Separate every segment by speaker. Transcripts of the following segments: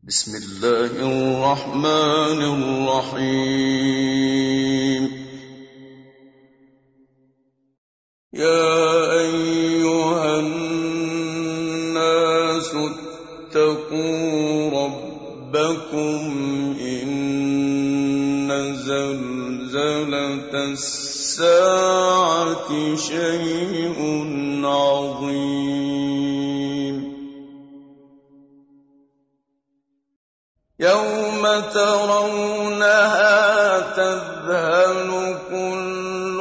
Speaker 1: بسم الله الرحمن الرحيم. يا أيها الناس اتقوا ربكم إن زلزلة الساعة شيء عظيم. يوم ترونها تذهل كل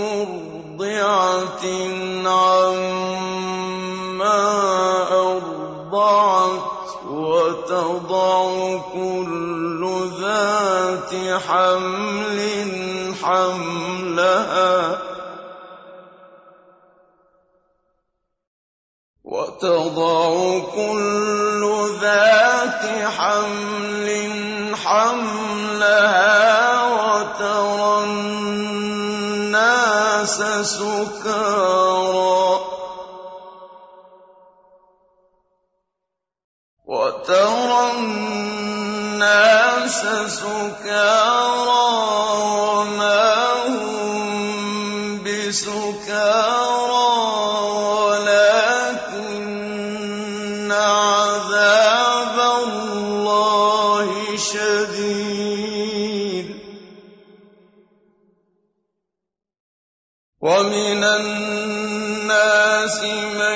Speaker 1: مرضعة عما أرضعت وتضع كل ذات حمل حملها وترى الناس سكارى وما هم بسكارى ولكن عذاب الله شديد. ومن الناس من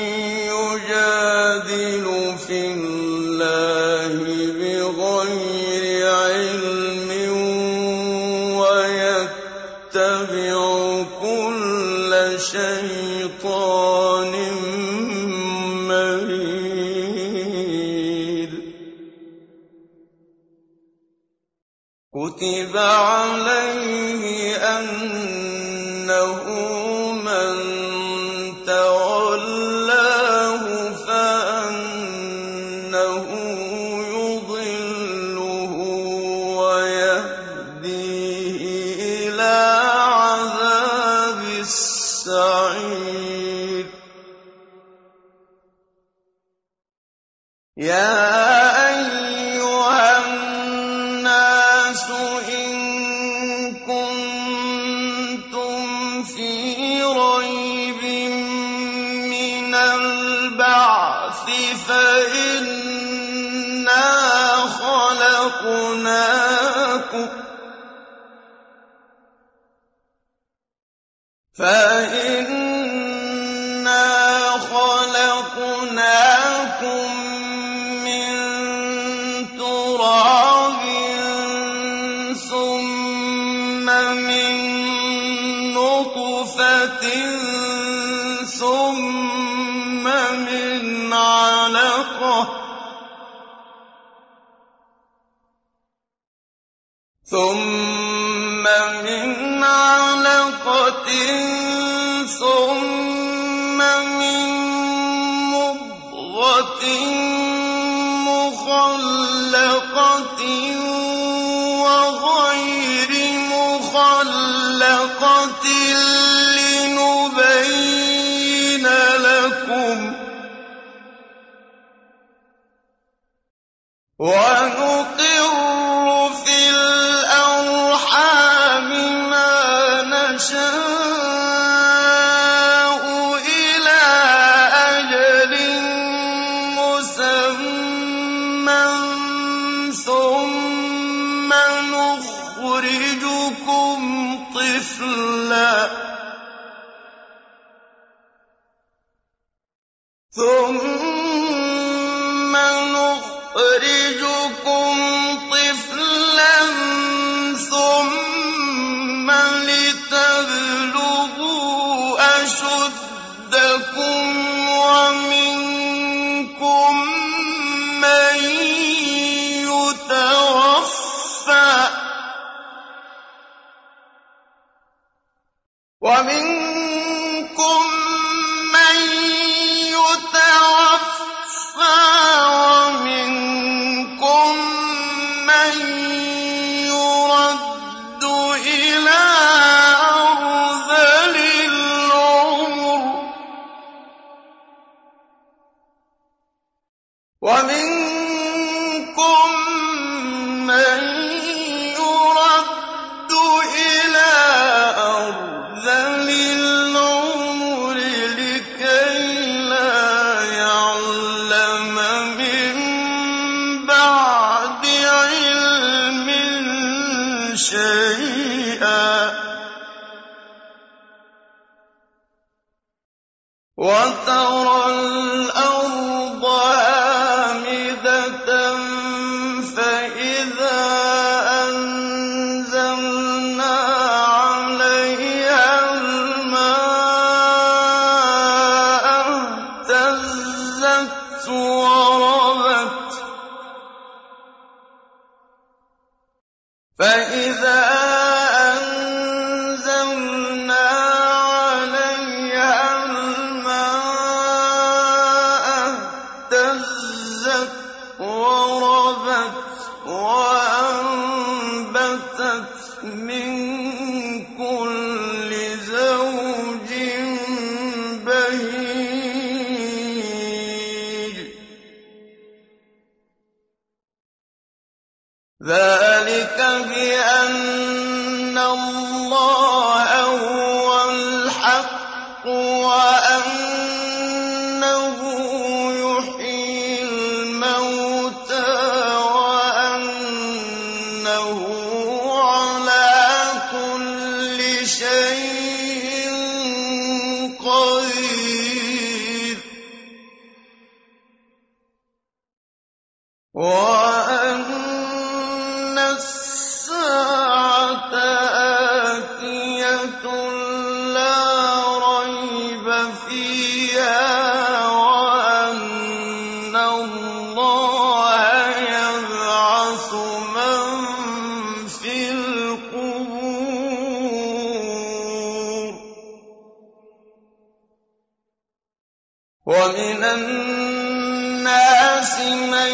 Speaker 1: يجادل في الله بغير علم ويتبع كل شيطان مريد. كتب عليه أنه من تولاه فأنه يضله ويهديه إلى عذاب السعير. يا أيها الناس إن كنتم في ريب من البعث فإنا خلقناكم من تراب ثم من نطفة ثم من علقة ثم من مضغة مخلقة وغير مخلقة لنبين لكم ونقر في الأرحام ما نشاء إلى أجل مسمى ثم نخرجكم طفلا ثم لتبلغوا أشدكم ومنكم من يتوفى ومنكم شَيْئًا وَتَرَى الْأَرْضَ هَامِدَةً فَإِذَا أَنزَلْنَا عَلَيْهَا الْمَاءَ اهْتَزَّتْ وَرَبَتْ وَأَنبَتَتْ مِن كُلِّ زَوْجٍ بَهِيجٍ ذَٰلِكَ بِأَنَّ اللَّهَ هُوَ الْحَقُّ وَأَنَّهُ يُحْيِي الْمَوْتَىٰ وَأَنَّهُ عَلَىٰ كُلِّ شَيْءٍ قَدِيرٌ وَأَنَّ السَّاعَةَ آتِيَةٌ لَّا رَيْبَ فِيهَا وَأَنَّ اللَّهَ يَبْعَثُ مَن فِي الْقُبُورِ وَمِنَ النَّاسِ مَن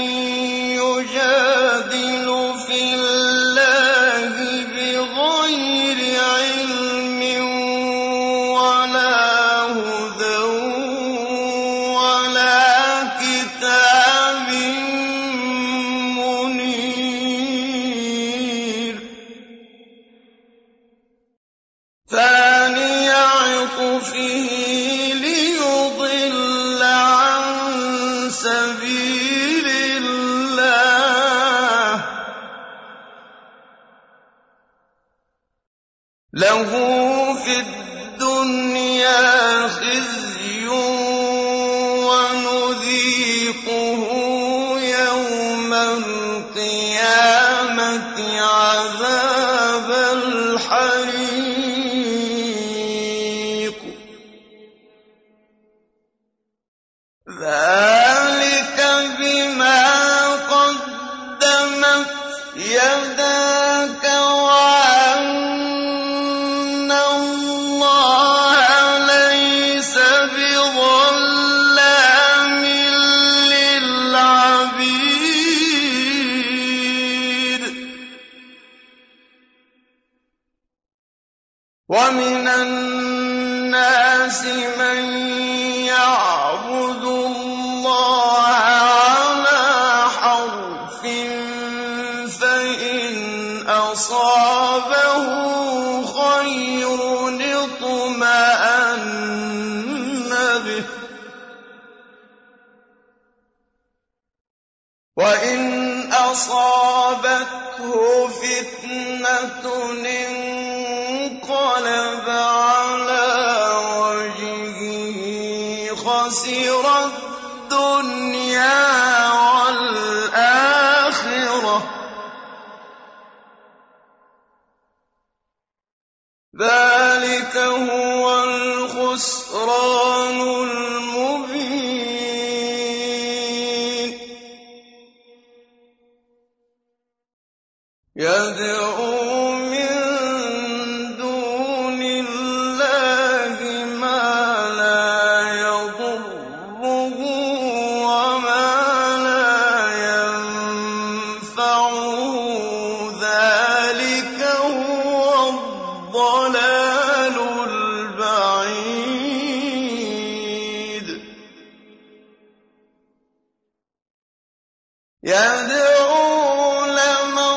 Speaker 1: يُجَادِلُ فِي اللَّهِ بِغَيْرِ عِلْمٍ وَلَا هُدًى وَلَا كِتَابٍ مُّنِيرٍ ثَانِيَ عِطْفِهِ لِيُضِلَّ عَن سَبِيلِ اللَّهِ لَهُ فِي الدُّنْيَا خِزْيٌ وَنُذِيقُهُ يَوْمَ الْقِيَامَةِ عَذَابَ الْحَرِيقِ ذَٰلِكَ بِمَا قَدَّمَتْ يَدَاكَ وَأَنَّ اللَّهَ لَيْسَ بِظَلَّامٍ لِّلْعَبِيدِ وَمِنَ النَّاسِ مَن يَعْبُدُ اللَّهَ عَلَىٰ حَرْفٍ فَإِنْ أَصَابَهُ خَيْرٌ اطْمَأَنَّ بِهِ وَإِنْ أَصَابَتْهُ فِتْنَةٌ انقَلَبَ عَلَىٰ وَجْهِهِ خَسِرَ الدُّنْيَا وَالْآخِرَةَ ذَٰلِكَ هُوَ الْخُسْرَانُ الْمُبِينُ يَدْعُو مِن دُونِ اللَّهِ مَا لَا يَضُرُّهُ وَمَا لَا يَنفَعُهُ ذَٰلِكَ هُوَ الضَّلَالُ الْبَعِيدُ يَدْعُو لَمَن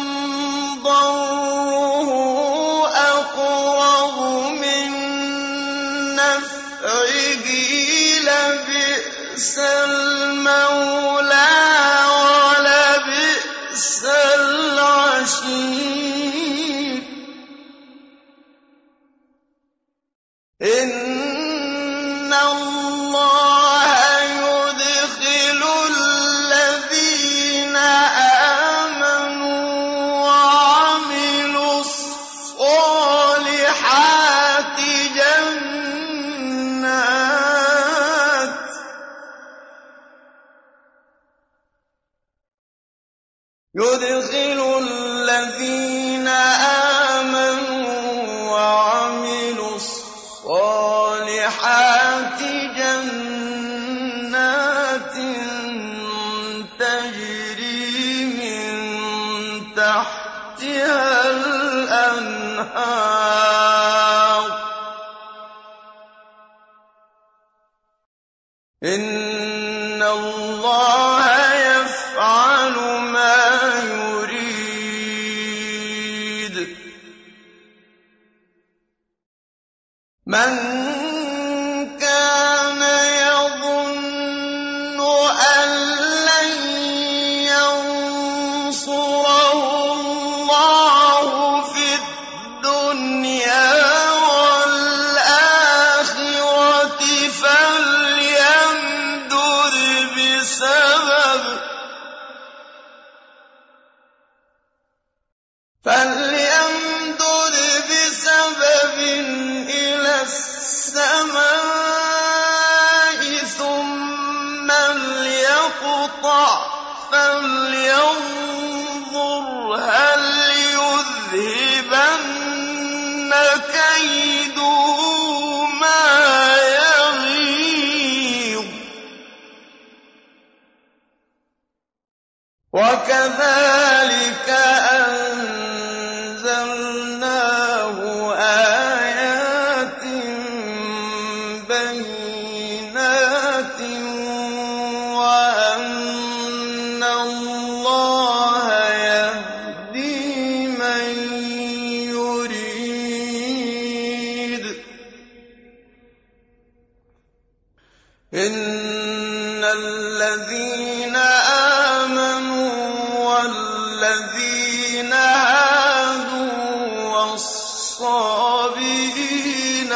Speaker 1: ضَرُّهُ أَقْرَبُ مِن نَّفْعِهِ لَبِئْسَ الْمَوْلَىٰ وَلَبِئْسَ الْعَشِيرُ يُدْخِلُ الَّذِينَ آمَنُوا وَعَمِلُوا الصَّالِحَاتِ جَنَّاتٍ تَجْرِي مِن تَحْتِهَا الْأَنْهَارُ ۚ إِنَّ اللَّهَ يَفْعَلُ مَا يُرِيدُ. مَن كَانَ يَظُنُّ أَن لَّن يَنصُرَهُ اللَّهُ فِي الدُّنْيَا وَالْآخِرَةِ فَلْيَمْدُدْ بِسَبَبٍ إِلَى السَّمَاءِ ثُمَّ لْيَقْطَعْ فَلْيَنظُرْ هَلْ يُذْهِبَنَّ كَيْدُهُ مَا يَغِيظُ. وَكَذَٰلِكَ أَنزَلْنَاهُ آيَاتٍ بَيِّنَاتٍ وَأَنَّ اللَّهَ يَهْدِي مَن يُرِيدُ. إِنَّ الَّذِينَ آمَنُوا وَالَّذِينَ هَادُوا وَالصَّابِئِينَ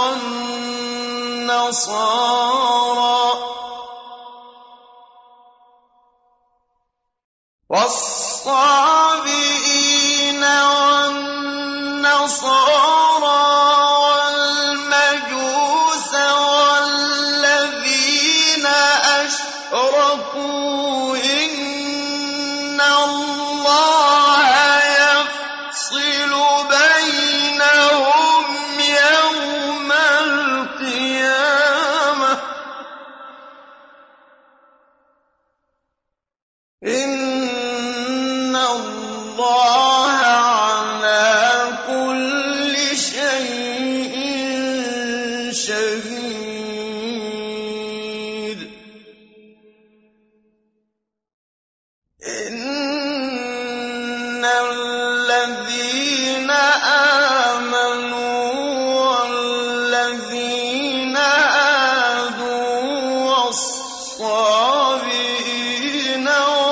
Speaker 1: وَالنَّصَارَىٰ وَالْمَجُوسَ وَالَّذِينَ أَشْرَكُوا إِنَّ اللَّهَ يَفْصِلُ بَيْنَهُمْ يَوْمَ الْقِيَامَةِ ۚ إِنَّ اللَّهَ عَلَىٰ كُلِّ شَيْءٍ شَهِيدٌ. إِنَّ الَّذِينَ آمَنُوا وَالَّذِينَ هَادُوا وَالصَّابِئِينَ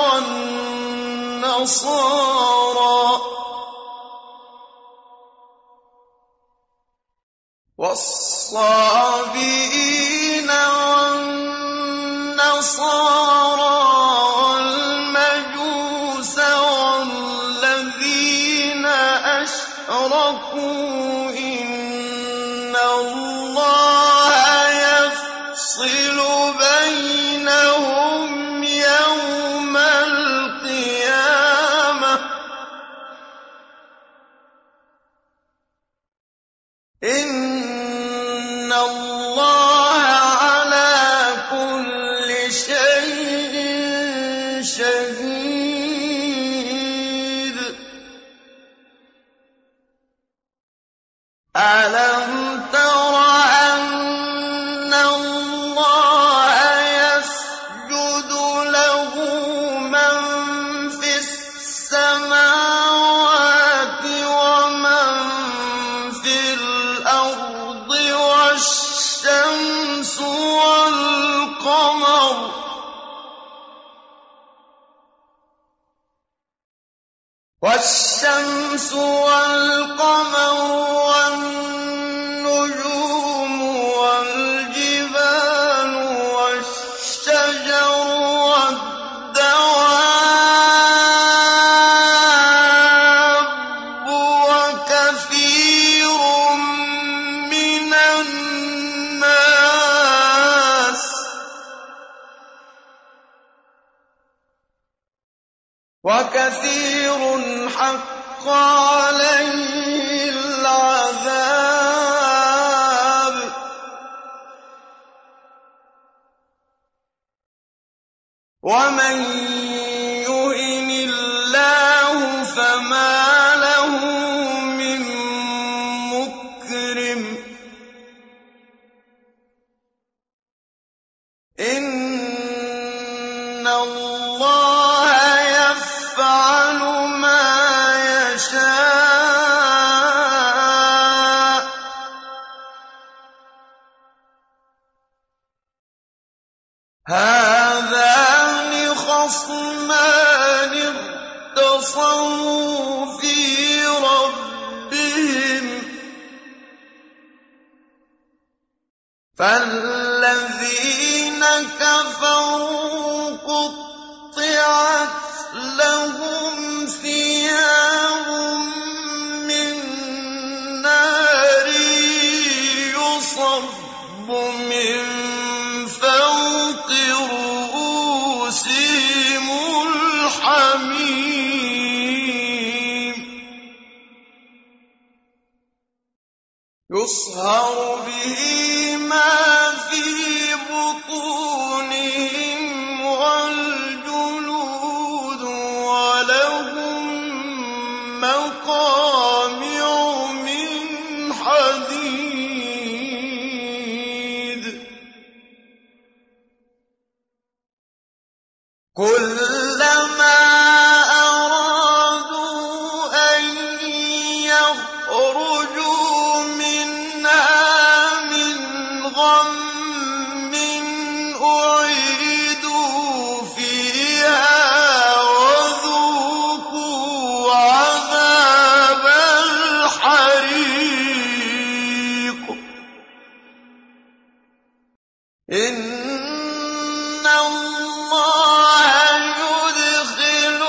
Speaker 1: وَالنَّصَارَىٰ وَالْمَجُوسَ وَالَّذِينَ أَشْرَكُوا إِنَّ اللَّهَ يَفْصِلُ بَيْنَهُمْ يَوْمَ الْقِيَامَةِ ۚ إِنَّ اللَّهَ عَلَىٰ كُلِّ شَيْءٍ شَهِيدٌ. أَلَمْ تَرَ أَنَّ اللَّهَ يَسْجُدُ لَهُ مَن فِي السَّمَاوَاتِ وَمَن فِي الْأَرْضِ وَالشَّمْسُ وَالْقَمَرُ وَالنُّجُومُ وَالْجِبَالُ وَالشَّجَرُ وَالدَّوَابُّ وَكَثِيرٌ مِّنَ النَّاسِ وكثير حق عليه العذاب ومن يهن الله فما له من مكرم إن الله يفعل ما يشاء هذان خصمان اختصموا في ربهم فالذين كفروا قطعت لهم ثياب من نار يصب من فوق رؤوسهم الحميم يصهر به ما في بطونهم والجلود ولهم مقامع من حديد كلما أرادوا أن يخرجوا منها من غم أعيدوا فيها وذوقوا عذاب الحريق إن الله يدخل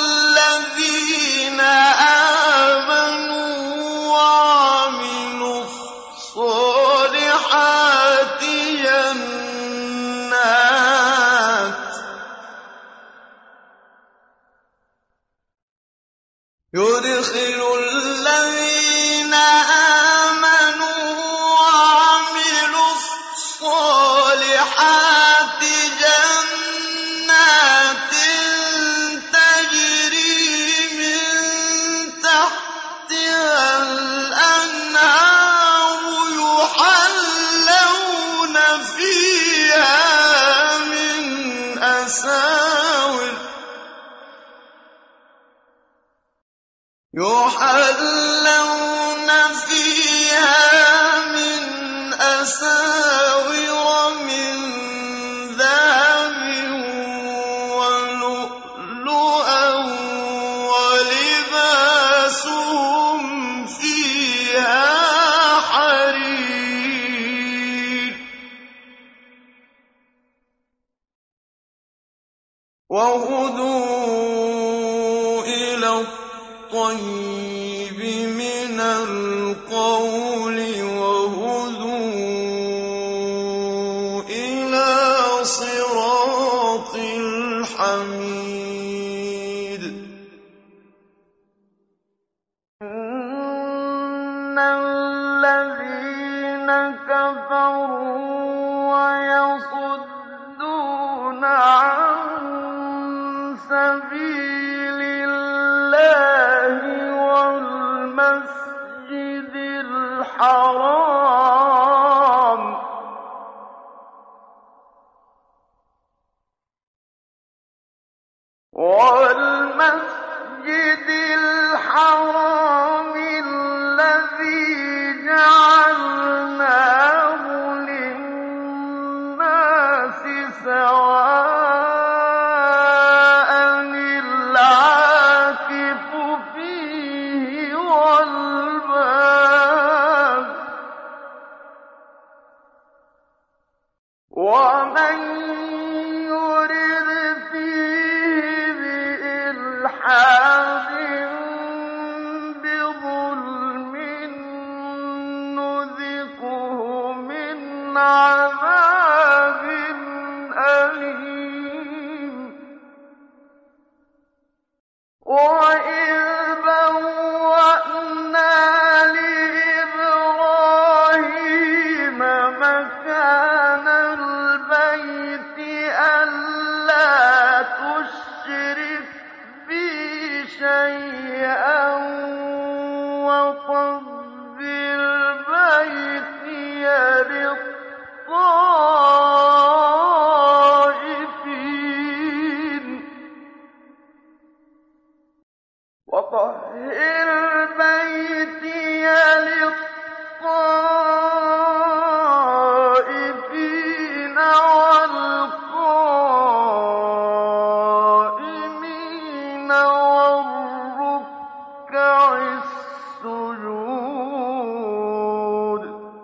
Speaker 1: الذين آمنوا وعملوا الصالحات يدخل الذين آمنوا وعملوا الصالحات جنات تجري من تحتها الأنهار يحلون فيها من أساور من ذهب ولؤلؤا ولباسهم فيها حرير وهدوا إلى الطيب من القول وهدوا إلى صراط الحميد إن الذين كفروا ويصدون عن سبيل الله والمسجد الحرام الذي جعلناه للناس سواء العاكف فيه والباد ومن يرد فيه بإلحاد وَإِذْ بَوَّأْنَا لِإِبْرَاهِيمَ مَكَانَ الْبَيْتِ أَلَّا تُشْرِكْ بِي شَيْئًا وَطَهِّرْ بَيْتِيَ لِلطَّائِفِينَ وَالْقَائِمِينَ وَالرُّكَّعِ السُّجُودِ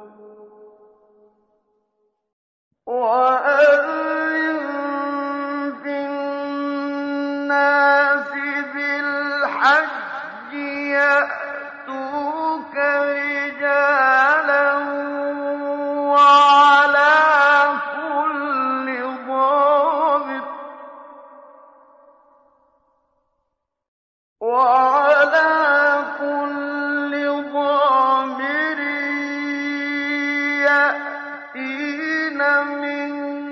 Speaker 1: وَأَذِّن فِي النَّاسِ بِالْحَجِّ يَأْتُوكَ رِجَالًا وَعَلَىٰ كُلِّ ضَامِرٍ يَأْتِينَ مِن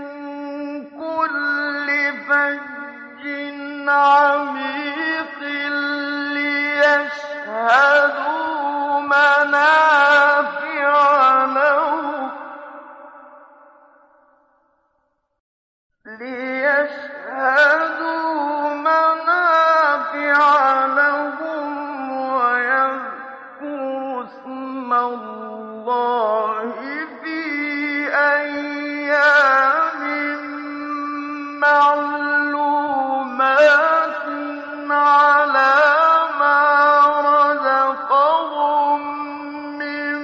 Speaker 1: كُلِّ فَجٍّ عَمِيقٍ لِّيَشْهَدُوا مَنَافِعَ لَهُمْ وَيَذْكُرُوا اسْمَ اللَّهِ فِي أَيَّامٍ مَّعْلُومَاتٍ عَلَىٰ مَا رَزَقَهُم مِّن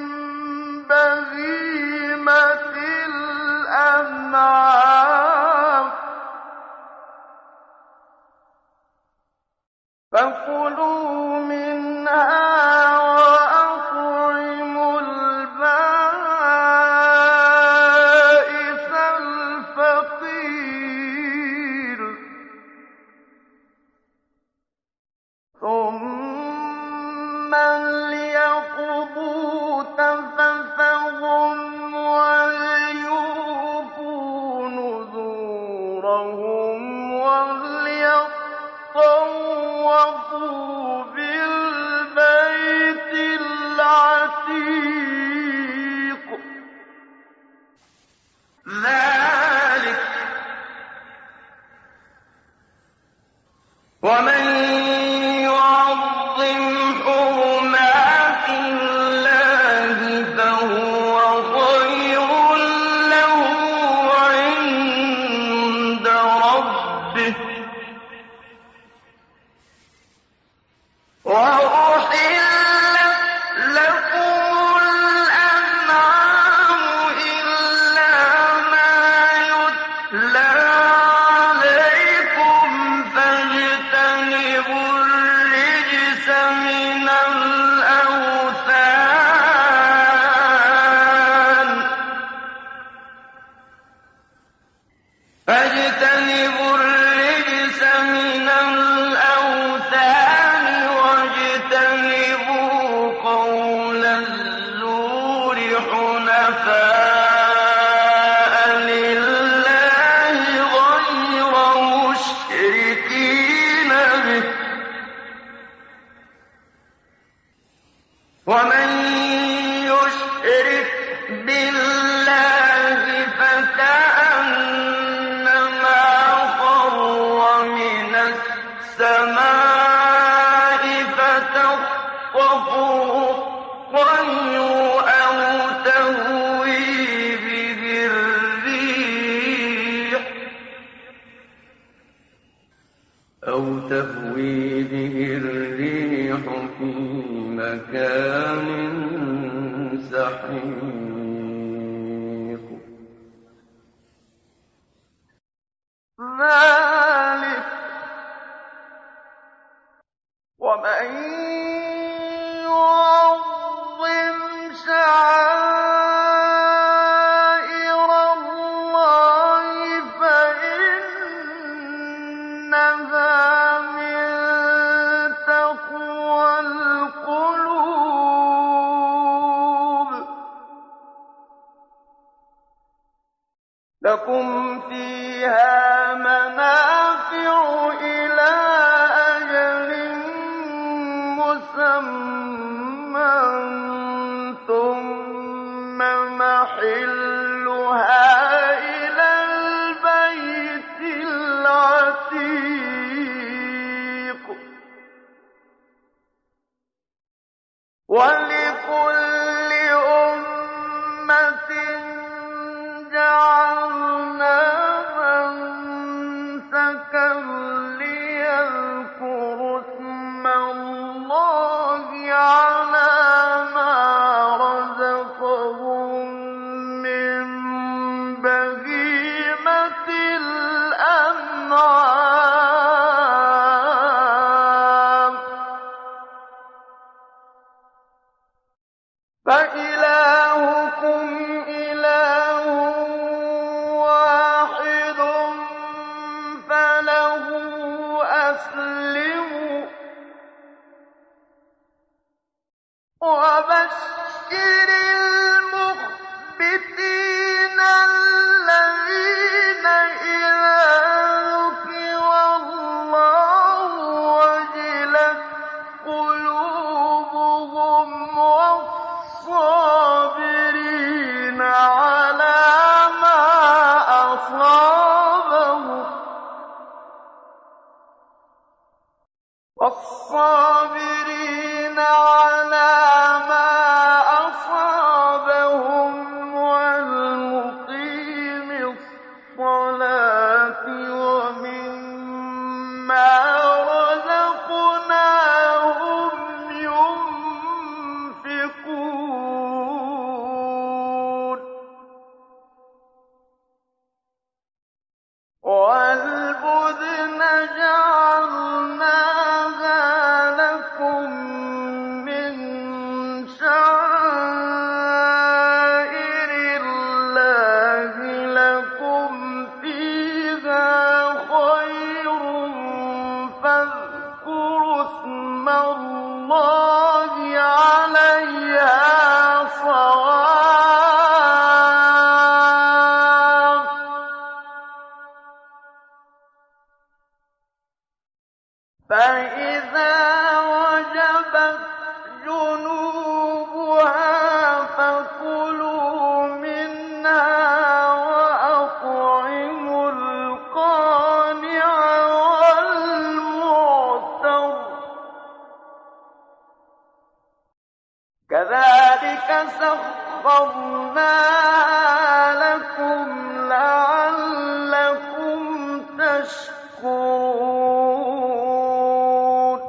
Speaker 1: بَهِيمَةِ الْأَنْعَامِ ۖ فَكُلُوا مِنْهَا وَأَطْعِمُوا الْبَائِسَ الْفَقِيرَ ثُمَّ لْيَقْضُوا تَفَثَهُمْ وَلْيُوفُوا نُذُورَهُمْ وَلْيَطَّوَّفُوا بِالْبَيْتِ الْعَتِيقِ ذَٰلِكَ وَمَن يُعَظِّمْ حُرُمَاتِ اللَّهِ فَهُوَ خَيْرٌ لَّهُ عِندَ رَبِّهِ ۗ وَأُحِلَّتْ لَكُمُ الْأَنْعَامُ إِلَّا مَا يُتْلَىٰ عَلَيْكُمْ فَاجْتَنِبُوا الرِّجْسَ مِنَ الْأَوْثَانِ وَاجْتَنِبُوا قَوْلَ الزُّورِ حُنَفَاءَ لِلَّهِ غَيْرَ مُشْرِكِينَ بِهِ ۚ وَمَن يُشْرِكْ بِاللَّهِ فَكَأَنَّمَا خَرَّ مِنَ السَّمَاءِ فَتَخْطَفُهُ الطَّيْرُ أَوْ تَهْوِي بِهِ الرِّيحُ فِي مَكَانٍ سَحِيقٍ ذَٰلِكَ وَمَن يُعَظِّمْ شَعَائِرَ اللَّهِ فَإِنَّهَا مِن وَلِكُلِّ أُمَّةٍ جَعَلْنَا مَنسَكًا لِّيَذْكُرُوا اسْمَ اللَّهِ عَلَىٰ مَا رَزَقَهُم مِّن بَهِيمَةِ الْأَنْعَامِ ۖ فَإِلَٰهُكُمْ إِلَٰهٌ وَاحِدٌ فَلَهُ أَسْلِمُوا ۗ وَبَشِّرِ الْمُخْبِتِينَ الَّذِينَ إِذَا ذُكِرَ اللَّهُ وَجِلَتْ قُلُوبُهُمْ وَالصَّابِرِينَ عَلَىٰ مَا أَصَابَهُمْ وَالْمُقِيمِ الصَّلَاةِ وَمِمَّا رَزَقْنَاهُمْ يُنفِقُونَ وَالْبُدْنَ جَعَلْنَاهَا لَكُم مِّن شَعَائِرِ اللَّهِ لَكُمْ فِيهَا خَيْرٌ فَاذْكُرُوا اسْمَ اللَّهِ عَلَيْهَا صَوَافَّ ۖ فَإِذَا وَجَبَتْ جُنُوبُهَا فَكُلُوا مِنْهَا وَأَطْعِمُوا الْقَانِعَ وَالْمُعْتَرَّ ۚ كَذَٰلِكَ سَخَّرْنَاهَا لَكُمْ لَعَلَّكُمْ تَشْكُرُونَ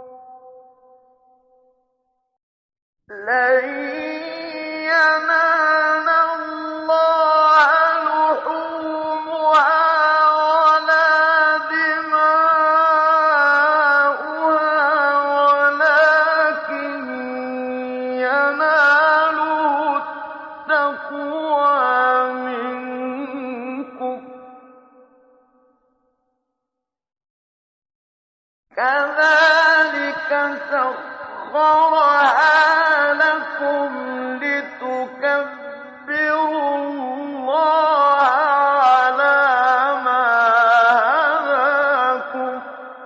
Speaker 1: لَن يَنَالَ اللَّهَ لُحُومُهَا وَلَا دِمَاؤُهَا وَلَٰكِن يَنَالُهُ التَّقْوَىٰ مِنكُمْ ۚ كَذَٰلِكَ سَخَّرَهَا لَكُمْ لِتُكَبِّرُوا اللَّهَ عَلَىٰ مَا هَدَاكُمْ ۗ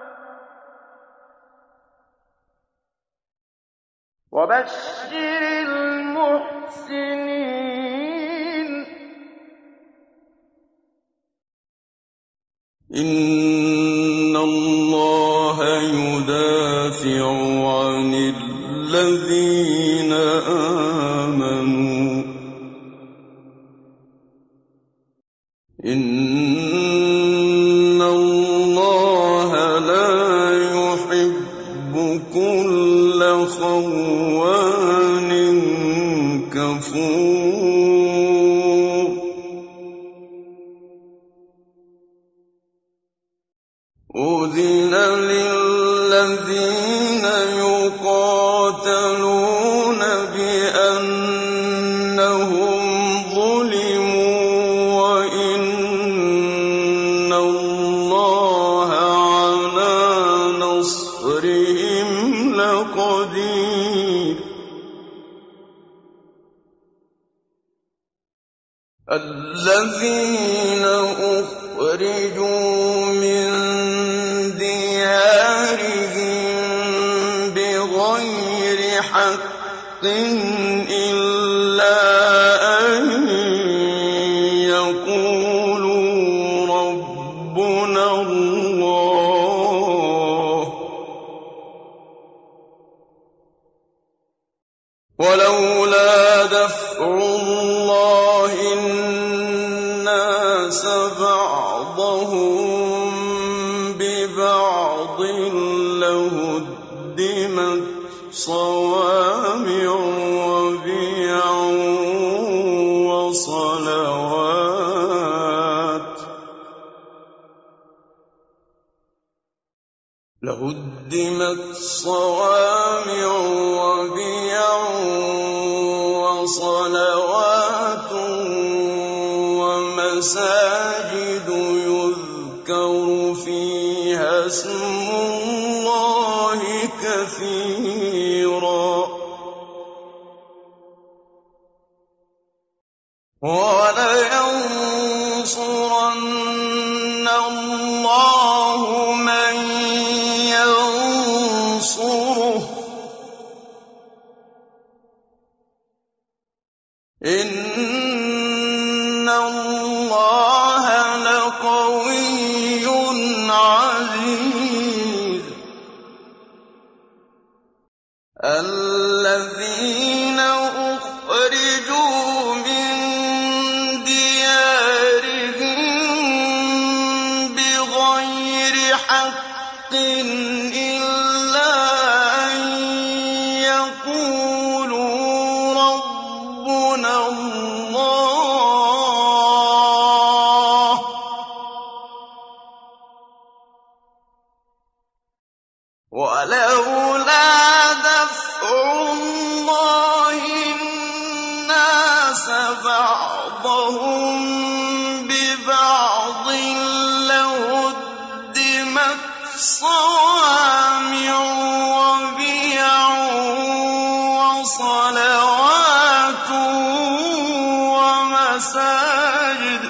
Speaker 1: وَبَشِّرِ الْمُحْسِنِينَ إِنَّ اللَّهَ يُدَافِعُ عَنِ الَّذِينَ آمَنُوا ۗ إِنَّ اللَّهَ لَا يُحِبُّ كُلَّ خَوَّانٍ كَفُورٍ أُذِنَ لِلَّذِينَ يُقَاتَلُونَ بِأَنَّهُمْ ظُلِمُوا وَإِنَّ اللَّهَ عَلَىٰ نَصْرِهِمْ لَقَدِيرٌ الَّذِينَ أُخْرِجُوا مِن دِيَارِهِم بِغَيْرِ حَقٍّ إِلَّا أَن يَقُولُوا رَبُّنَا اللَّهُ بَعْضٍ لَّهُدِّمَتْ صَوَامِعُ وَبِيَعٌ وَصَلَوَاتٌ وَمَسَاجِدُ يُذْكَرُ فِيهَا اسْمُ اللَّهِ كَثِيرًا ۗ وَلَيَنصُرَنَّ اللَّهُ مَن يَنصُرُهُ ۗ إِنَّ اللَّهَ لَقَوِيٌّ عَزِيزٌ. الَّذِينَ أُخْرِجُوا مِن دِيَارِهِم بِغَيْرِ حَقٍّ إِلَّا أَن يَقُولُوا رَبُّنَا اللَّهُ ۗ وَلَوْلَا دَفْعُ اللَّهِ النَّاسَ بَعْضَهُم بِبَعْضٍ لَّهُدِّمَتْ صَوَامِعُ وَبِيَعٌ وَصَلَوَاتٌ وَمَسَاجِدُ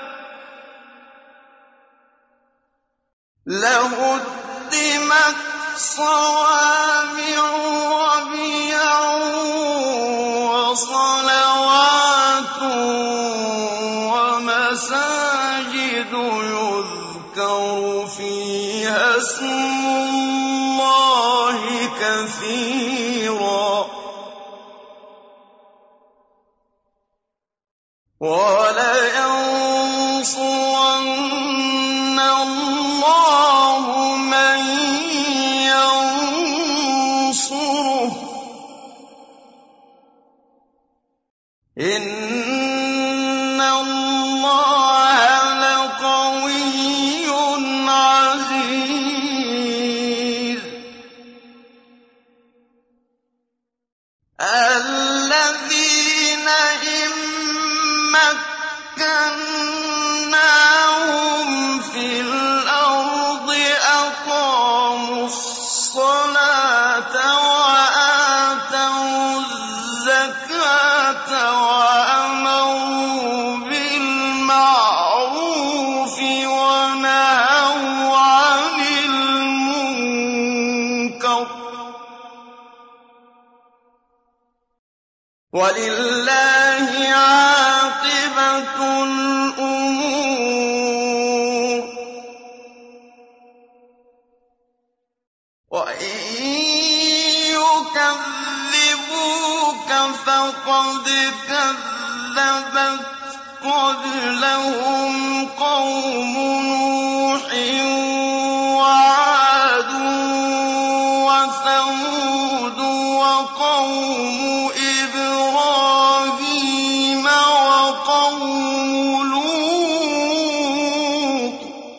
Speaker 1: يُذْكَرُ فِيهَا اسْمُ اللَّهِ كَثِيرًا ۗ وَلَيَنصُرَنَّ اللَّهُ مَن يَنصُرُهُ ۗ إِنَّ اللَّهَ لَقَوِيٌّ عَزِيزٌ. الَّذِينَ إِن مَّكَّنَّاهُمْ فِي الْأَرْضِ أَقَامُوا الصَّلَاةَ وَآتَوُا الزَّكَاةَ وَأَمَرُوا بِالْمَعْرُوفِ وَنَهَوْا عَنِ الْمُنكَرِ ۗ وَلِلَّهِ عَاقِبَةُ الْأُمُورِ. وَإِن يُكَذِّبُوكَ فَقَدْ كَذَّبَتْ قَبْلَهُمْ قَوْمُ نُوحٍ وَعَادٌ وَثَمُودُ وَقَوْمُ إِبْرَاهِيمَ وَقَوْمُ لُوطٍ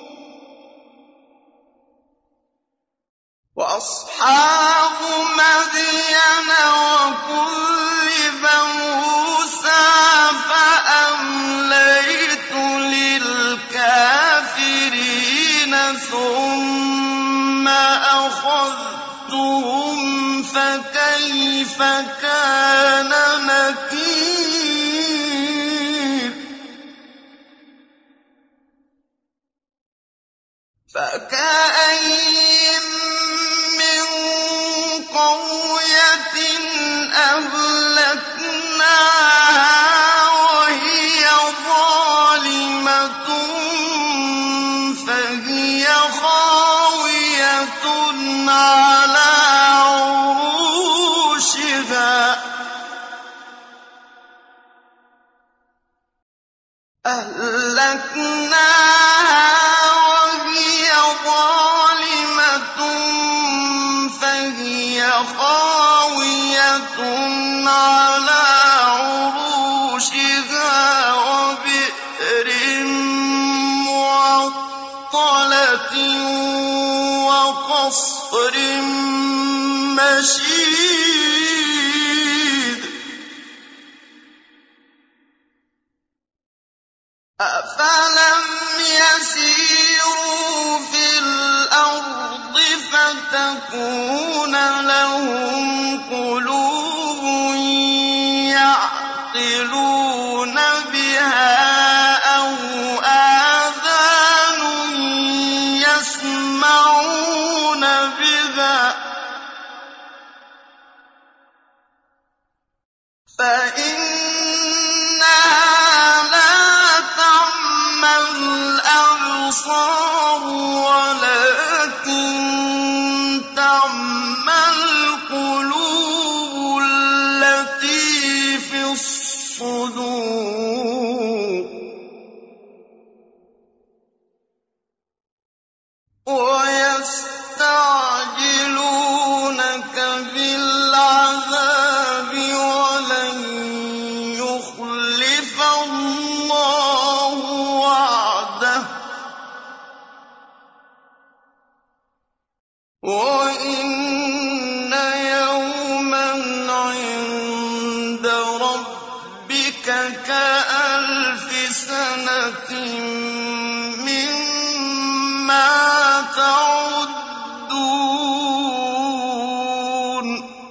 Speaker 1: وَأَصْحَابُ مَدْيَنَ وَكُذِّبَ مُوسَىٰ فَأَمْلَيْتُ لِلْكَافِرِينَ ثُمَّ أَخَذْتُهُمْ فَكَيْفَ كَانَ نَكِيرِ. فَكَأَيِّن مِّن قَرْيَةٍ أَهْلَكْنَاهَا وَهِيَ ظَالِمَةٌ فَهِيَ خَاوِيَةٌ عَلَىٰ عُرُوشِهَا أَهْلَكْنَاهَا وَهِيَ ظَالِمَةٌ خَاوِيَةٌ عَلَىٰ عُرُوشِهَا وَبِئْرٍ مُّعَطَّلَةٍ وَقَصْرٍ مَّشِيدٍ أَفَلَمْ يَسِيرُوا فِي الْأَرْضِ فَتَكُونَ لَهُمْ قُلُوبٌ يَعْقِلُونَ بِهَا أَوْ آذَانٌ يَسْمَعُونَ بِهَا ۖ فَإِنَّهَا لَا تَعْمَى الْأَبْصَارُ وَلَٰكِن تَعْمَى الْقُلُوبُ الَّتِي فِي الصُّدُورِ وَيَسْتَعْجِلُونَكَ بِالْعَذَابِ وَلَن يُخْلِفَ اللَّهُ وَعْدَهُ وَإِنَّ يَوْمًا عِندَ رَبِّكَ كَأَلْفِ سَنَةٍ مِّمَّا تَعُدُّونَ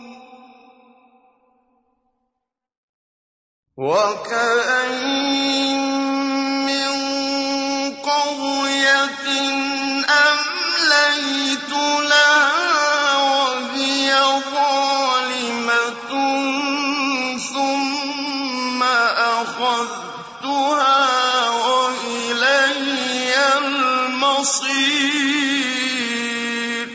Speaker 1: وَكَأَيِّن مِّن قَرْيَةٍ أَمْلَيْتُ لَهَا وَهِيَ ظَالِمَةٌ ثُمَّ أَخَذْتُهَا وَإِلَيَّ الْمَصِيرُ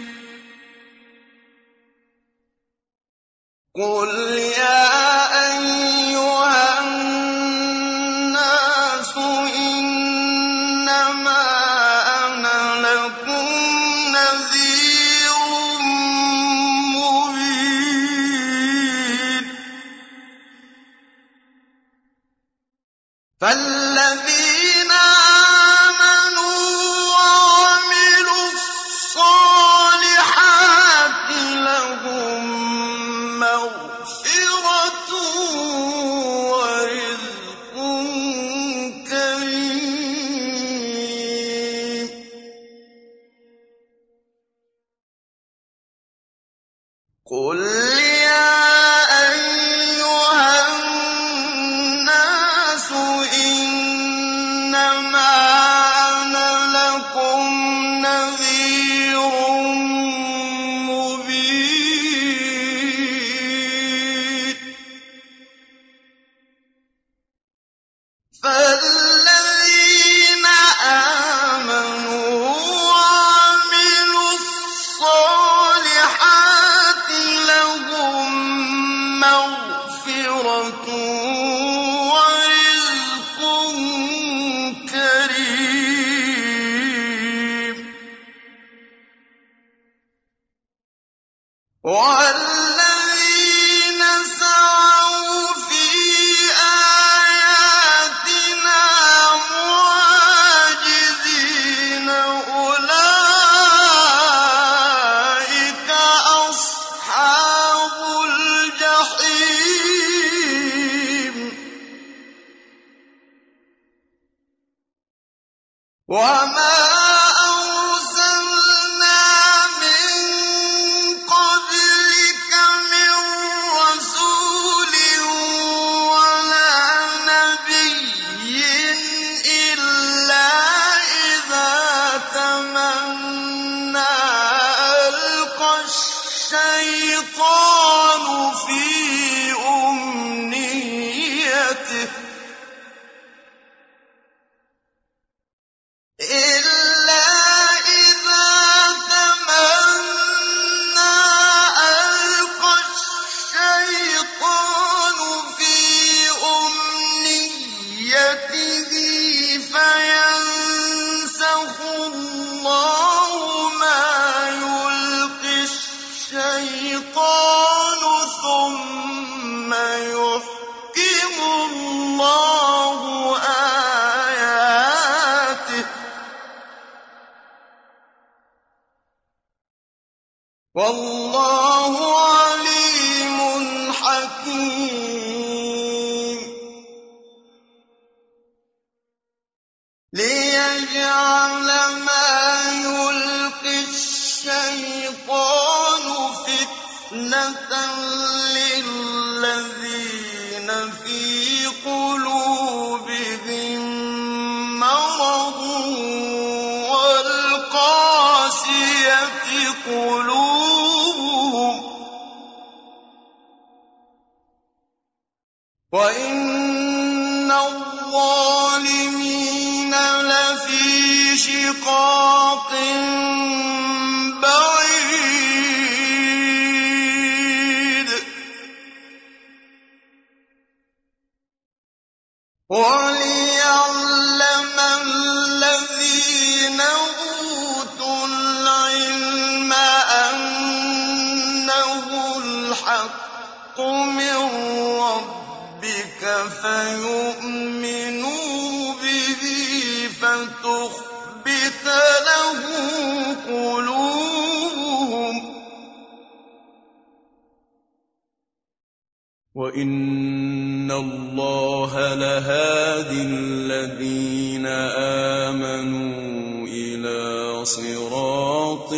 Speaker 1: قُلْ يَا أَيُّهَا النَّاسُ إِنَّمَا أَنَا لَكُمْ نَذِيرٌ مُّبِينٌ فَالَّذِينَ آمَنُوا وَعَمِلُوا الصَّالِحَاتِ لَهُم مَّغْفِرَةٌ وَرِزْقٌ كَرِيمٌ قُلْ يَا أَيُّهَا النَّاسُ إِنَّمَا أَنَا لَكُمْ نَذِيرٌ مُّبِينٌ فَالَّذِينَ آمَنُوا وَعَمِلُوا الصَّالِحَاتِ لَهُم مَّغْفِرَةٌ وَرِزْقٌ كَرِيمٌ وَالَّذِينَ سَعَوْا فِي آيَاتِنَا مُعَاجِزِينَ أُولَٰئِكَ أَصْحَابُ الْجَحِيمِ وَمَا أَرْسَلْنَا مِن قَبْلِكَ مِن رَّسُولٍ وَلَا نَبِيٍّ إِلَّا إِذَا تَمَنَّىٰ أَلْقَى الشَّيْطَانُ فِي أُمْنِيَّتِهِ فَيَنسَخُ اللَّهُ مَا يُلْقِي الشَّيْطَانُ وَاللَّهُ عَلِيمٌ حَكِيمٌ لِيَجْعَلَ مَا يُلْقِي الشَّيْطَانُ فِتْنَةً لِّلَّذِينَ فِي قُلُوبِهِم مَّرَضٌ وَالْقَاسِيَةِ قُلُوبُهُمْ وَإِنَّ الظَّالِمِينَ لَفِي شِقَاقٍ بَعِيدٍ وَلِيَعْلَمَ الَّذِينَ أُوتُوا الْعِلْمَ أَنَّهُ الْحَقُّ مِن رَّبِّكَ فَيُؤْمِنُوا بِهِ فَتُخْبِتَ لَهُ قُلُوبُهُمْ وَإِنَّ اللَّهَ لَهَادِ الَّذِينَ آمَنُوا إِلَىٰ صِرَاطٍ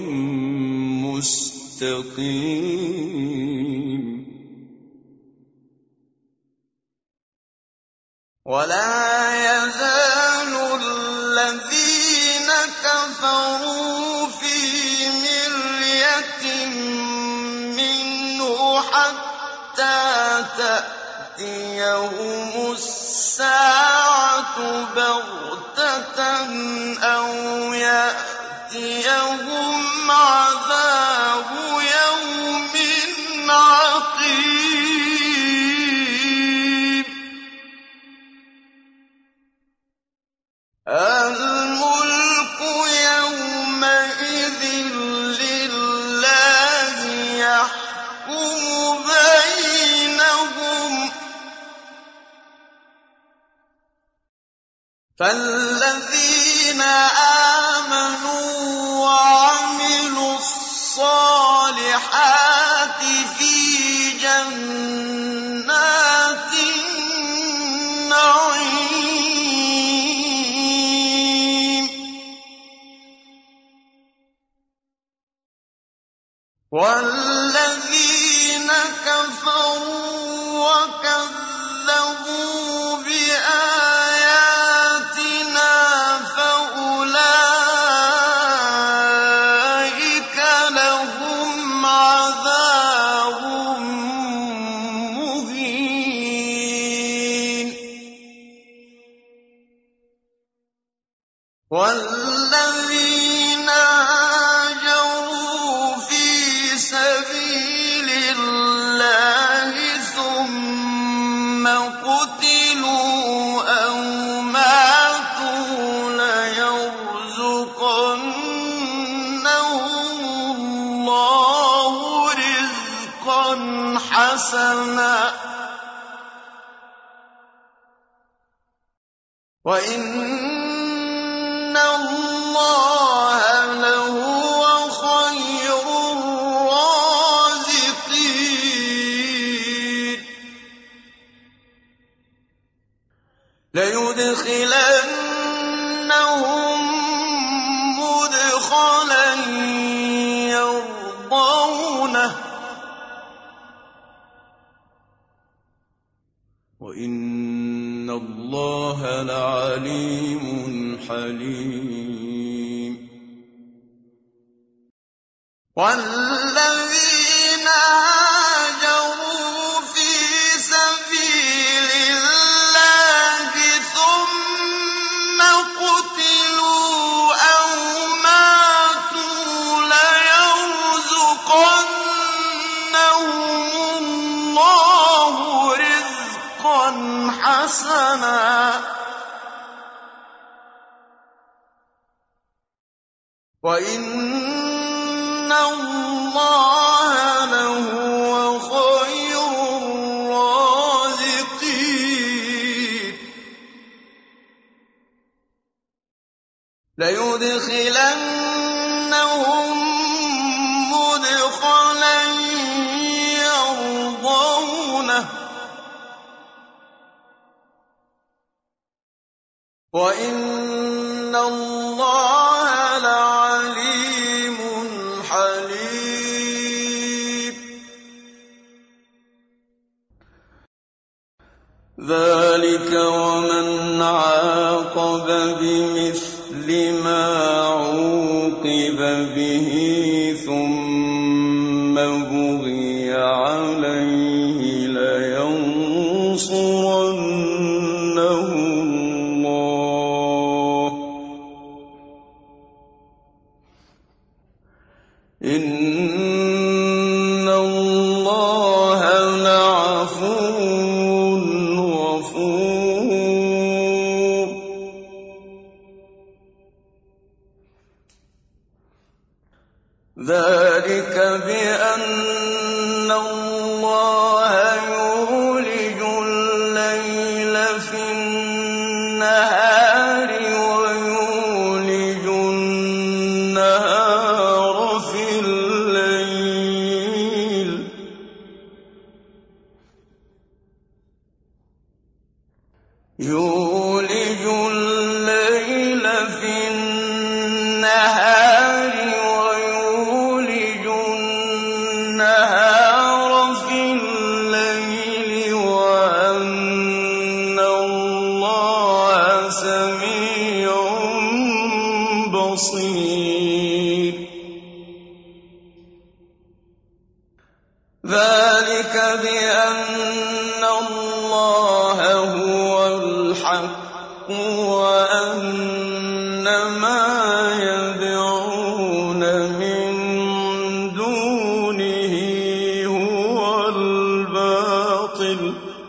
Speaker 1: مُّسْتَقِيمٍ وَلَا يَزَالُ الَّذِينَ كَفَرُوا فِي مِرْيَةٍ مِّنْهُ حَتَّىٰ تَأْتِيَهُمُ السَّاعَةُ بَغْتَةً أَوْ يَأْتِيَهُمْ عَذَابُ يَوْمٍ عَقِيمٍ الْمُلْكُ يَوْمَئِذٍ لِّلَّهِ يَحْكُمُ بَيْنَهُمْ ۚ فَالَّذِينَ آمَنُوا وَعَمِلُوا الصَّالِحَاتِ فِي جَنَّاتِ النَّعِيمِ وَالَّذِينَ كَفَرُوا وَكَذَّبُوا بِآيَاتِنَا فَأُولَٰئِكَ لَهُمْ عَذَابٌ مُّهِينٌ وَالَّذِينَ هَاجَرُوا فِي سَبِيلِ اللَّهِ ثُمَّ قُتِلُوا أَوْ مَاتُوا لَيَرْزُقَنَّهُمُ اللَّهُ رِزْقًا حَسَنًا ۚ وَإِنَّ اللَّهَ لَهُوَ خَيْرُ الرَّازِقِينَ لَيُدْخِلَنَّهُم مُّدْخَلًا يَرْضَوْنَهُ ۗ وَإِنَّ اللَّهَ لَعَلِيمٌ حَلِيمٌ وَالَّذِينَ هَاجَرُوا فِي سَبِيلِ اللَّهِ ثُمَّ قُتِلُوا أَوْ مَاتُوا لَيَرْزُقَنَّهُمُ اللَّهُ رِزْقًا حَسَنًا ۚ وَإِنَّ اللَّهَ لَهُوَ خَيْرُ الرَّازِقِينَ لَيُدْخِلَنَّهُم وَإِنَّ اللَّهَ لَعَلِيمٌ حَلِيمٌ. ذَلِكَ وَمَنْ عَاقَبَ بِمِثْلِ مَا عُوقِبَ بِهِ ثُمَّ بُغِيَ عَلَيْهِ لَيَنصُرَنَّهُ اللَّهُ ۗ إِنَّ اللَّهَ لَعَفُوٌّ غَفُورٌ. ذَلِكَ بِأَنَّ اللَّهَ يُولِجُ اللَّيْلَ فِي النَّهَارِ وَيُولِجُ النَّهَارَ فِي اللَّيْلِ ۚ يُولِجُ اللَّيْلَ فِي النَّهَارِ وَيُولِجُ النَّهَارَ فِي اللَّيْلِ وَأَنَّ اللَّهَ سَمِيعٌ بَصِيرٌ. ذَلِكَ بِأَنَّ اللَّهَ هُوَ الْحَقُّ وَأَنَّ مَا يَدْعُونَ مِن دُونِهِ هُوَ الْبَاطِلُ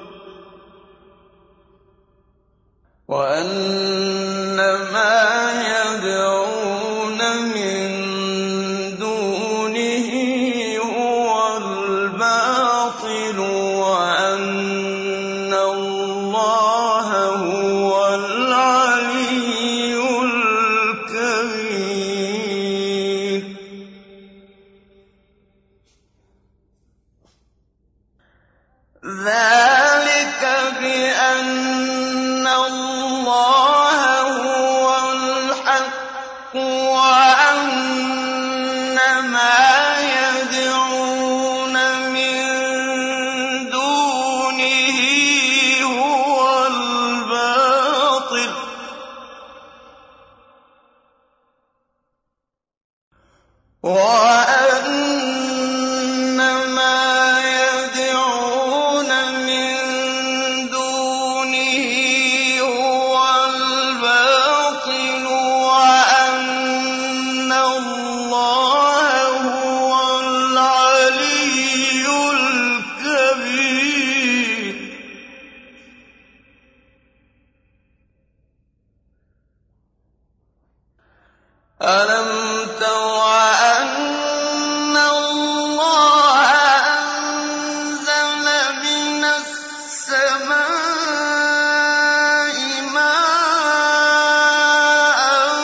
Speaker 1: وَأَنَّ مَا يَدْعُونَ مِن دُونِهِ هُوَ الْبَاطِلُ وَأَنَّ اللَّهَ هُوَ الْعَلِيُّ الْكَبِيرُ. ذَلِكَ بِأَنَّ اللَّهَ هُوَ الْحَقُّ وَأَنَّ مَا يَدْعُونَ مِن دُونِهِ هُوَ الْبَاطِلُ وَأَنَّ مَا يَدْعُونَ مِن دُونِهِ هُوَ الْبَاطِلُ وَأَنَّ اللَّهَ هُوَ الْعَلِيُّ الْكَبِيرُ. أَلَمْ تَرَ أَنَّ اللَّهَ أَنزَلَ مِنَ السَّمَاءِ مَاءً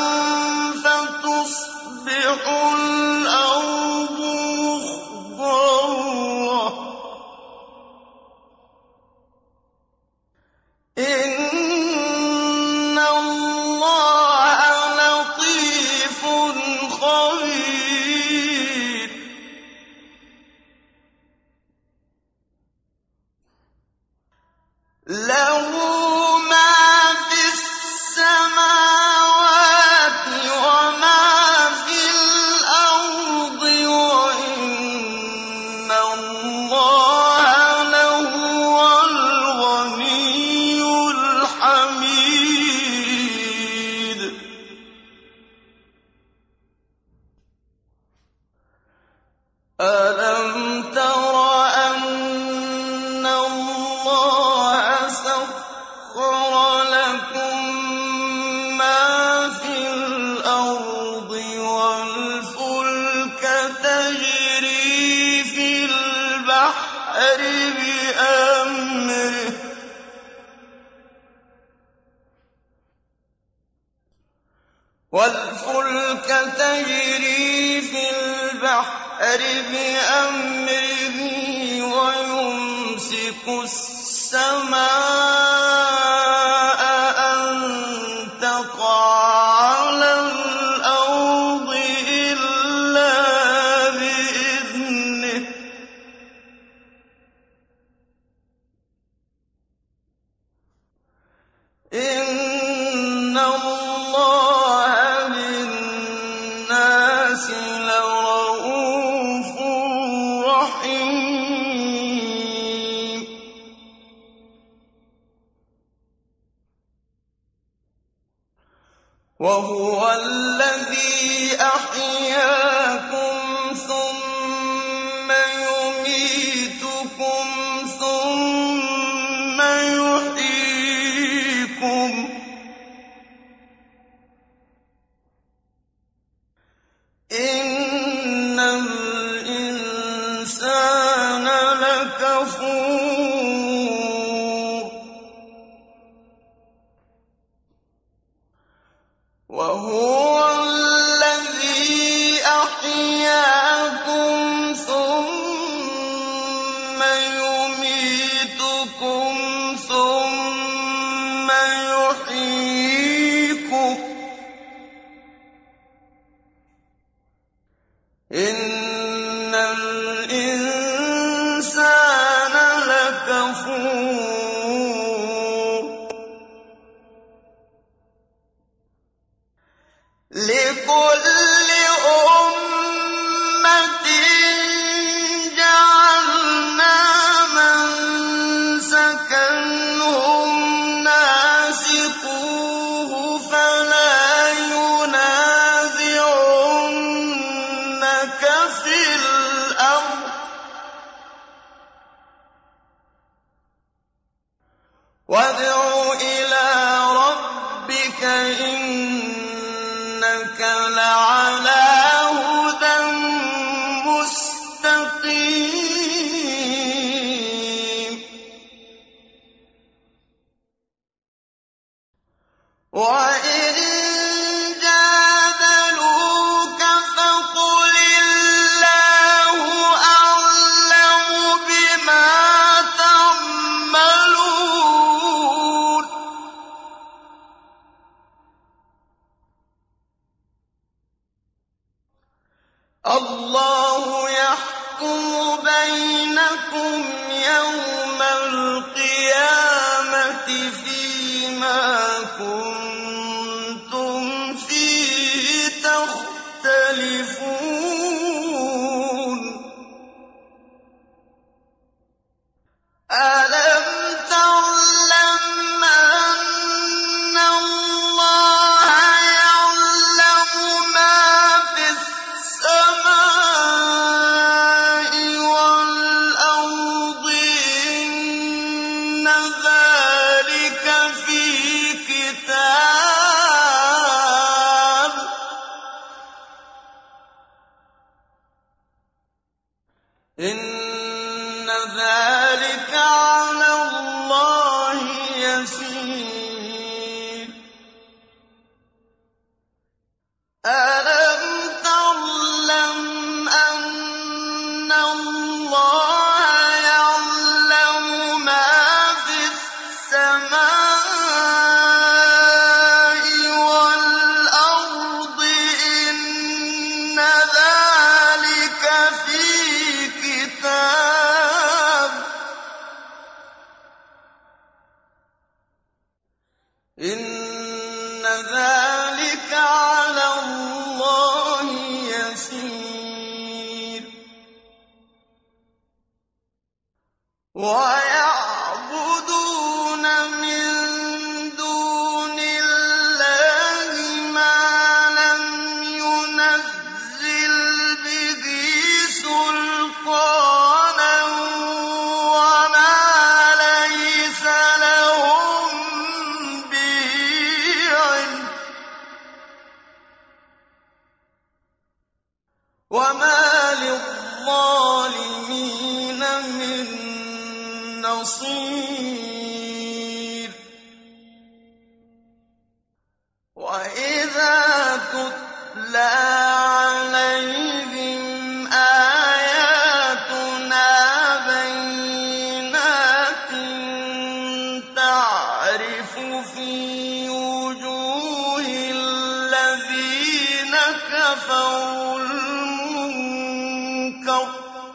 Speaker 1: فَتُصْبِحُ الْأَرْضُ مُخْضَرَّةً ۗ إِنَّ اللَّهَ لَطِيفٌ خَبِيرٌ. لَّهُ مَا فِي السَّمَاوَاتِ وَمَا فِي الْأَرْضِ وَإِنَّ اللَّهَ لَهُوَ الْغَنِيُّ الْحَمِيدُ. أَلَمْ تَرَ أَنَّ اللَّهَ سَخَّرَ لَكُم مَّا فِي الْأَرْضِ وَالْفُلْكَ تَجْرِي فِي الْبَحْرِ بِأَمْرِهِ وَيُمْسِكُ السَّمَاءَ أَن رَحِيمٌ وَهُوَ الَّذِي أَحْيَاكُمْ ثُمَّ يُمِيتُكُمْ ثُمَّ يُحْيِيكُمْ ۗ إِنَّ الْإِنسَانَ لَكَفُورٌ وَهُوَ الَّذِي أَحْيَاكُمْ ثُمَّ يُمِيتُكُمْ ثُمَّ يُحْيِيكُمْ ۗ إِنَّ الْإِنسَانَ لَكَفُورٌ لِكُلِّ أُمَّةٍ جَعَلْنَا مَنسَكًا هُمْ نَاسِكُوهُ فَلَا يُنَازِعُنَّكَ فِي الْأَمْرِ ۚ وَادْعُ إِلَىٰ رَبِّكَ إِنَّكَ لَعَلَىٰ هُدًى مُّسْتَقِيمٍ وَإِن جَادَلُوكَ فَقُلِ اللَّهُ أَعْلَمُ بِمَا تَعْمَلُونَ اللَّهُ يَحْكُمُ بَيْنَكُمْ يَوْمَ الْقِيَامَةِ فِيمَا كُنتُمْ فِيهِ تَخْتَلِفُونَ أَلَمْ تَعْلَمْ أَنَّ اللَّهَ يَعْلَمُ مَا فِي السَّمَاءِ وَالْأَرْضِ إِنَّ ذَٰلِكَ فِي كِتَابٍ إِنَّ ذَٰلِكَ عَلَى اللَّهِ يَسِيرٌ أَلَمْ تَعْلَمْ أَنَّ اللَّهَ يَعْلَمُ مَا فِي السَّمَاءِ وَالْأَرْضِ إِنَّ ذَٰلِكَ فِي كِتَابٍ إِنَّ ذَٰلِكَ عَلَى اللَّهِ يَسِيرٌ وَيَعْبُدُونَ مِن دُونِ اللَّهِ مَا لَمْ يُنَزِّلْ بِهِ سُلْطَانًا وَمَا لَيْسَ لَهُم بِهِ عِلْمٌ ۗ وَمَا لِلظَّالِمِينَ مِن نَّصِيرٍ وَإِذَا تُتْلَىٰ عَلَيْهِمْ آيَاتُنَا بَيِّنَاتٍ تَعْرِفُ فِي وُجُوهِ الَّذِينَ كَفَرُوا الْمُنكَرَ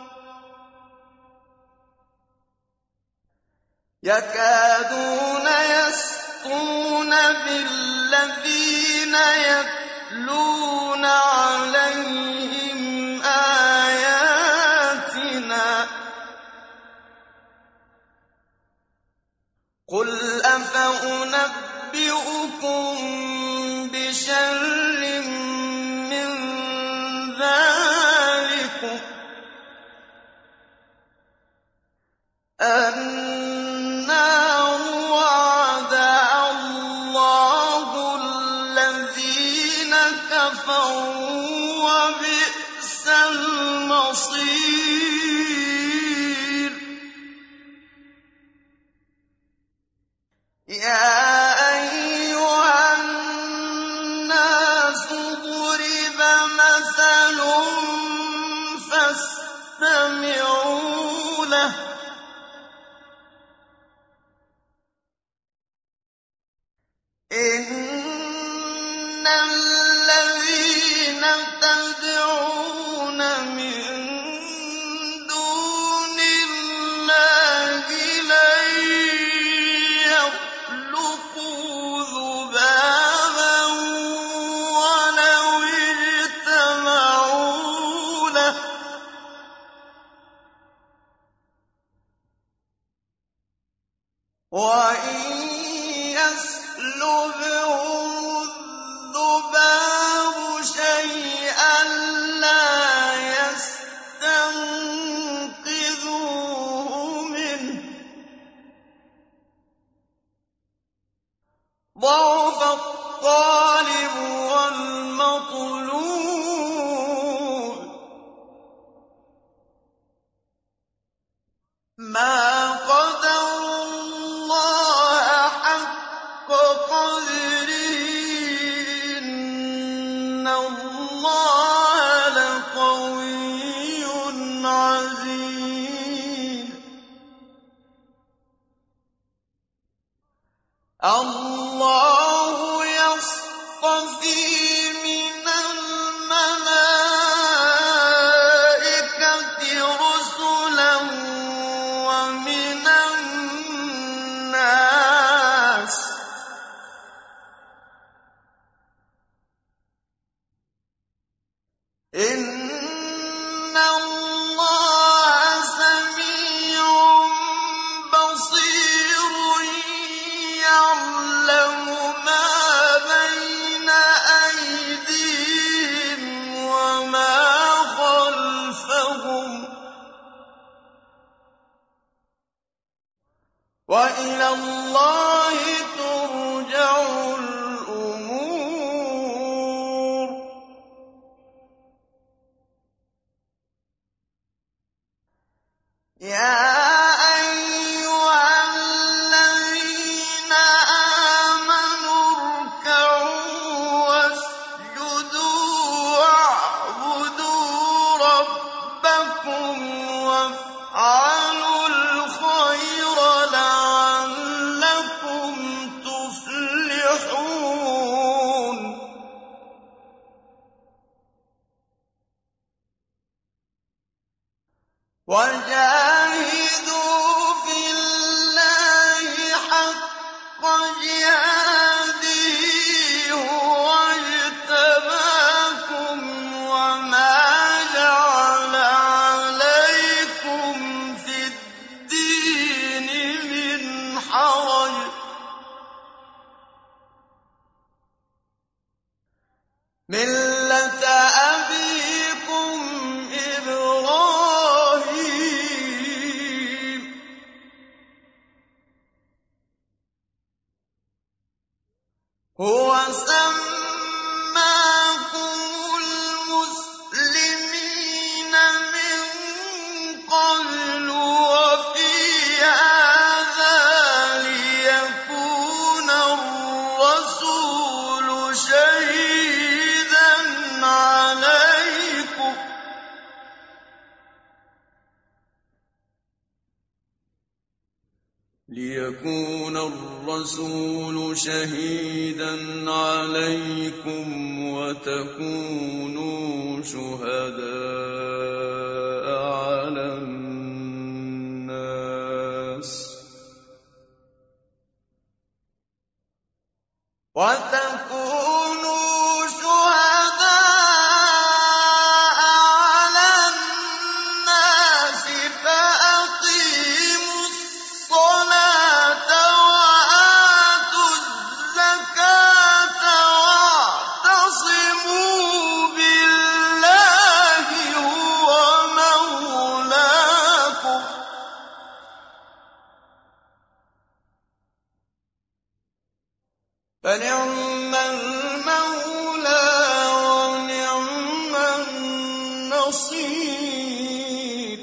Speaker 1: يَكَادُونَ يَسْطُونَ بِالَّذِينَ يَتْلُونَ عَلَيْهِمْ آيَاتِنَا قُلْ أَفَأُنَبِّئُكُم بِشَرٍّ مِّن ذَٰلِكُمُ النَّارُ وَعَدَهَا اللَّهُ الَّذِينَ كَفَرُوا ۖ وَبِئْسَ الْمَصِيرُ يَا أَيُّهَا النَّاسُ ضُرِبَ مَثَلٌ فَاسْتَمِعُوا لَهُ ۚ إِنَّ الَّذِينَ تَدْعُونَ مِن دُونِ اللَّهِ لَن يَخْلُقُوا ذُبَابًا وَلَوِ اجْتَمَعُوا لَهُ ۖ وَإِن يَسْلُبْهُمُ الذُّبَابُ شَيْئًا لَّا يَسْتَنقِذُوهُ مِنْهُ ۚ ضَعُفَ الطَّالِبُ وَالْمَطْلُوبُ مَا قَدَرُوا اللَّهَ حَقَّ قَدْرِهِ ۗ إِنَّ اللَّهَ لَقَوِيٌّ عَزِيزٌ اللَّهُ يَصْطَفِي مِنَ الْمَلَائِكَةِ رُسُلًا وَمِنَ النَّاسِ ۚ إِنَّ اللَّهَ سَمِيعٌ بَصِيرٌ يَعْلَمُ مَا بَيْنَ أَيْدِيهِمْ وَمَا خَلْفَهُمْ ۗ وَإِلَى اللَّهِ تُرْجَعُ الْأُمُورُ يَا أَيُّهَا الَّذِينَ آمَنُوا ارْكَعُوا وَاسْجُدُوا وَاعْبُدُوا رَبَّكُمْ وَافْعَلُوا الْخَيْرَ لَعَلَّكُمْ تُفْلِحُونَ وَجَاهِدُوا فِي اللَّهِ حَقَّ جِهَادِهِ ۖ هُوَ اجْتَبَاكُمْ وَمَا جَعَلَ عَلَيْكُمْ فِي الدِّينِ مِنْ حَرَجٍ ۚ مِّلَّةَ أَبِيكُمْ إِبْرَاهِيمَ هُوَ سَمَّاكُمُ الْمُسْلِمِينَ مِن قَبْلُ وَفِي هَٰذَا لِيَكُونَ الرَّسُولُ شَهِيدًا عَلَيْكُمْ ۚ وَتَكُونُوا شُهَدَاءَ عَلَى النَّاسِ فَأَقِيمُوا الصَّلَاةَ مُنِيرٍ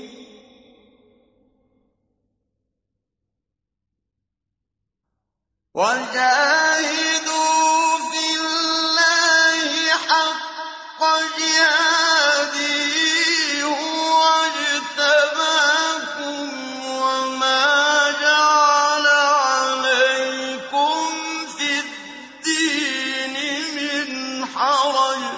Speaker 1: وَجَاهِدُوا فِي اللَّهِ حَقَّ جِهَادِهِ هُوَ اجْتَبَاكُمْ وَمَا جَعَلَ عَلَيْكُمْ فِي الدِّينِ مِنْ حَرَجٍ ۚ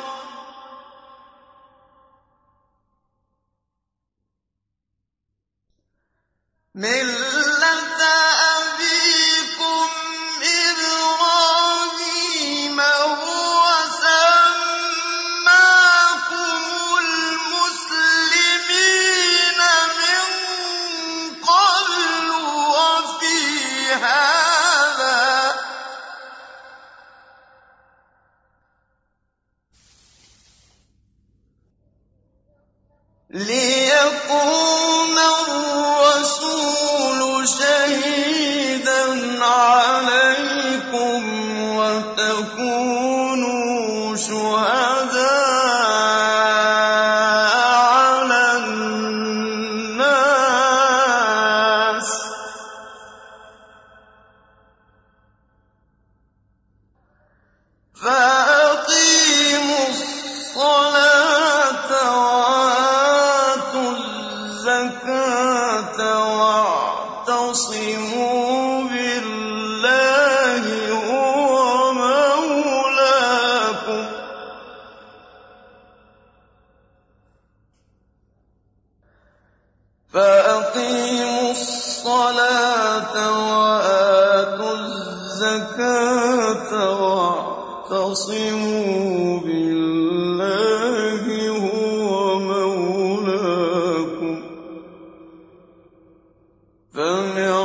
Speaker 1: مِّلَّةَ أَبِيكُمْ إِبْرَاهِيمَ هُوَ سَمَّاكُمُ الْمُسْلِمِينَ مِن قَبْلُ وَفِي هَٰذَا لِيَكُونَ الرَّسُولُ شَهِيدًا عَلَيْكُمْ وَتَكُونُوا شُهَدَاءَ عَلَى النَّاسِ ۚ فَأَقِيمُوا الصَّلَاةَ وَآتُوا الزَّكَاةَ وَاعْتَصِمُوا بِاللَّهِ هُوَ مَوْلَاكُمْ ۖ فَأَقِيمُوا الصَّلَاةَ وَآتُوا الزَّكَاةَ وَاعْتَصِمُوا بِاللَّهِ هُوَ مَوْلَاكُمْ ۖ فَمِن